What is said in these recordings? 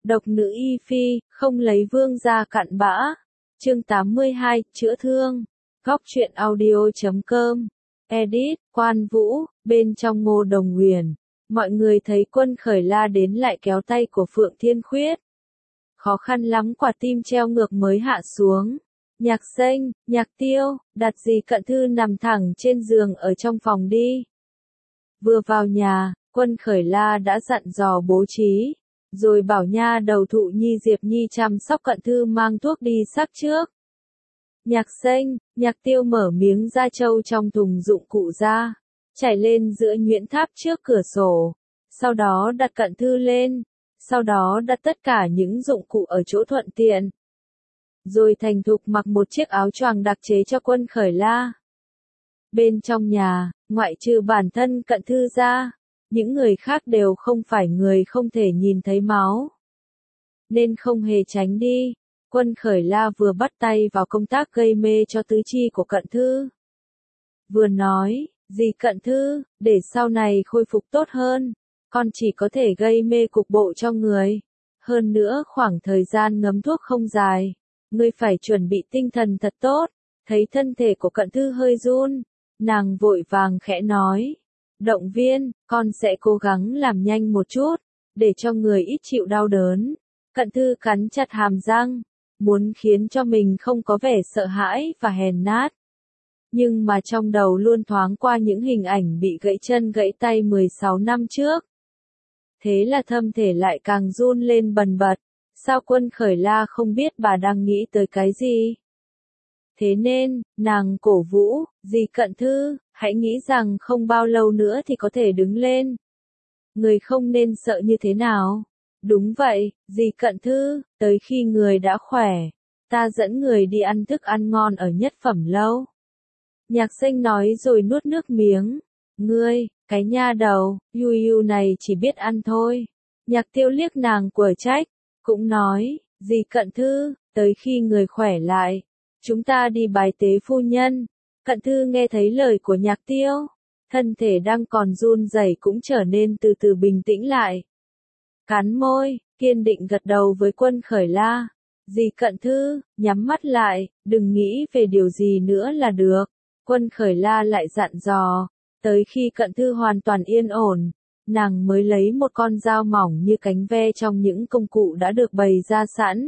Độc nữ y phi, không lấy vương gia cặn bã. Chương 82, chữa thương. Góc truyện audio.com. Edit, Quan Vũ, bên trong Ngô Đồng Huyền. Mọi người thấy Quân Khởi La đến lại kéo tay của Phượng Thiên Khuyết. Khó khăn lắm quả tim treo ngược mới hạ xuống. Nhạc Xanh, Nhạc Tiêu, đặt gì Cận Thư nằm thẳng trên giường ở trong phòng đi. Vừa vào nhà, Quân Khởi La đã dặn dò bố trí, rồi bảo nha đầu Thụ Nhi Diệp Nhi chăm sóc Cận Thư mang thuốc đi sắc trước. Nhạc Xanh, Nhạc Tiêu mở miếng da trâu trong thùng dụng cụ ra, trải lên giữa nhuyễn tháp trước cửa sổ, sau đó đặt Cận Thư lên, sau đó đặt tất cả những dụng cụ ở chỗ thuận tiện. Rồi thành thục mặc một chiếc áo choàng đặc chế cho Quân Khởi La. Bên trong nhà, ngoại trừ bản thân Cận Thư ra, những người khác đều không phải người không thể nhìn thấy máu, nên không hề tránh đi. Quân Khởi La vừa bắt tay vào công tác gây mê cho tứ chi của Cận Thư. Vừa nói, dì Cận Thư, để sau này khôi phục tốt hơn, con chỉ có thể gây mê cục bộ cho người. Hơn nữa khoảng thời gian ngấm thuốc không dài, ngươi phải chuẩn bị tinh thần thật tốt. Thấy thân thể của Cận Thư hơi run, nàng vội vàng khẽ nói, động viên, con sẽ cố gắng làm nhanh một chút, để cho người ít chịu đau đớn. Cận Thư cắn chặt hàm răng, muốn khiến cho mình không có vẻ sợ hãi và hèn nát. Nhưng mà trong đầu luôn thoáng qua những hình ảnh bị gãy chân gãy tay 16 năm trước. Thế là thâm thể lại càng run lên bần bật, sao Quân Khởi La không biết bà đang nghĩ tới cái gì? Thế nên, nàng cổ vũ, dì Cận Thư, hãy nghĩ rằng không bao lâu nữa thì có thể đứng lên. Người không nên sợ như thế nào? Đúng vậy, dì Cận Thư, tới khi người đã khỏe, ta dẫn người đi ăn thức ăn ngon ở Nhất Phẩm Lâu. Nhạc Xanh nói rồi nuốt nước miếng. Ngươi, cái nha đầu, Yu này chỉ biết ăn thôi. Nhạc Tiêu liếc nàng quở trách, cũng nói, dì Cận Thư, tới khi người khỏe lại, chúng ta đi bái tế phu nhân. Cận Thư nghe thấy lời của Nhạc Tiêu, thân thể đang còn run rẩy cũng trở nên từ từ bình tĩnh lại. Cắn môi, kiên định gật đầu với Quân Khởi La. Dì Cận Thư, nhắm mắt lại, đừng nghĩ về điều gì nữa là được. Quân Khởi La lại dặn dò, tới khi Cận Thư hoàn toàn yên ổn, nàng mới lấy một con dao mỏng như cánh ve trong những công cụ đã được bày ra sẵn.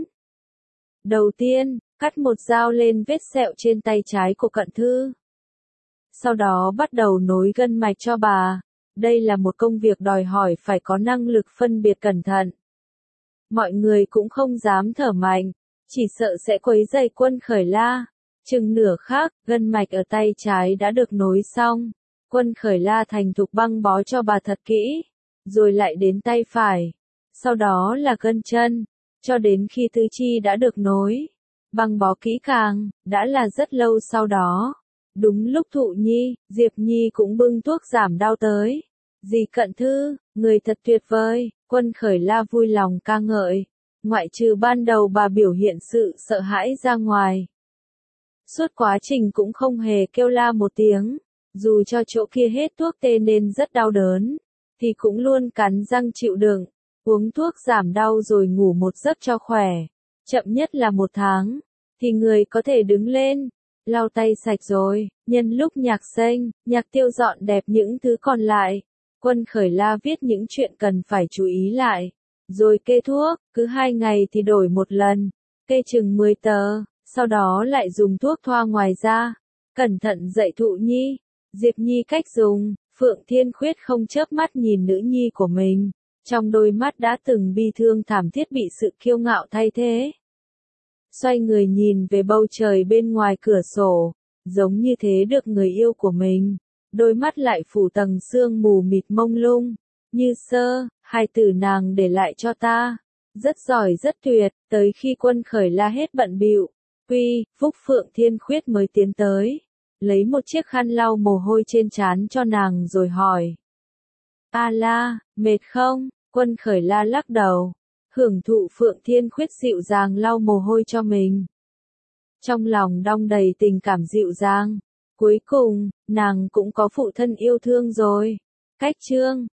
Đầu tiên, cắt một dao lên vết sẹo trên tay trái của Cận Thư. Sau đó bắt đầu nối gân mạch cho bà. Đây là một công việc đòi hỏi phải có năng lực phân biệt cẩn thận. Mọi người cũng không dám thở mạnh, chỉ sợ sẽ quấy rầy Quân Khởi La. Chừng nửa khắc, gân mạch ở tay trái đã được nối xong. Quân Khởi La thành thục băng bó cho bà thật kỹ, rồi lại đến tay phải. Sau đó là gân chân, cho đến khi tứ chi đã được nối, băng bó kỹ càng, đã là rất lâu sau đó. Đúng lúc Thụ Nhi, Diệp Nhi cũng bưng thuốc giảm đau tới. Dì Cận Thư, người thật tuyệt vời, Quân Khởi La vui lòng ca ngợi. Ngoại trừ ban đầu bà biểu hiện sự sợ hãi ra ngoài, suốt quá trình cũng không hề kêu la một tiếng. Dù cho chỗ kia hết thuốc tê nên rất đau đớn, thì cũng luôn cắn răng chịu đựng, uống thuốc giảm đau rồi ngủ một giấc cho khỏe. Chậm nhất là 1 tháng, thì người có thể đứng lên. Lau tay sạch rồi, nhân lúc Nhạc Xanh, Nhạc Tiêu dọn đẹp những thứ còn lại, Quân Khởi La viết những chuyện cần phải chú ý lại, rồi kê thuốc, cứ 2 ngày thì đổi một lần, kê chừng 10 tờ, sau đó lại dùng thuốc thoa ngoài da. Cẩn thận dạy Thụ Nhi, Diệp Nhi cách dùng. Phượng Thiên Khuyết không chớp mắt nhìn nữ nhi của mình, trong đôi mắt đã từng bi thương thảm thiết bị sự kiêu ngạo thay thế. Xoay người nhìn về bầu trời bên ngoài cửa sổ, giống như thế được người yêu của mình, đôi mắt lại phủ tầng sương mù mịt mông lung. Như Sơ, hai từ nàng để lại cho ta, rất giỏi rất tuyệt. Tới khi Quân Khởi La hết bận bịu, Phúc Phượng Thiên Khuyết mới tiến tới, lấy một chiếc khăn lau mồ hôi trên trán cho nàng rồi hỏi. A La, mệt không? Quân Khởi La lắc đầu, hưởng thụ Phượng Thiên Khuyết dịu dàng lau mồ hôi cho mình. Trong lòng đong đầy tình cảm dịu dàng, cuối cùng, nàng cũng có phụ thân yêu thương rồi. Cách chương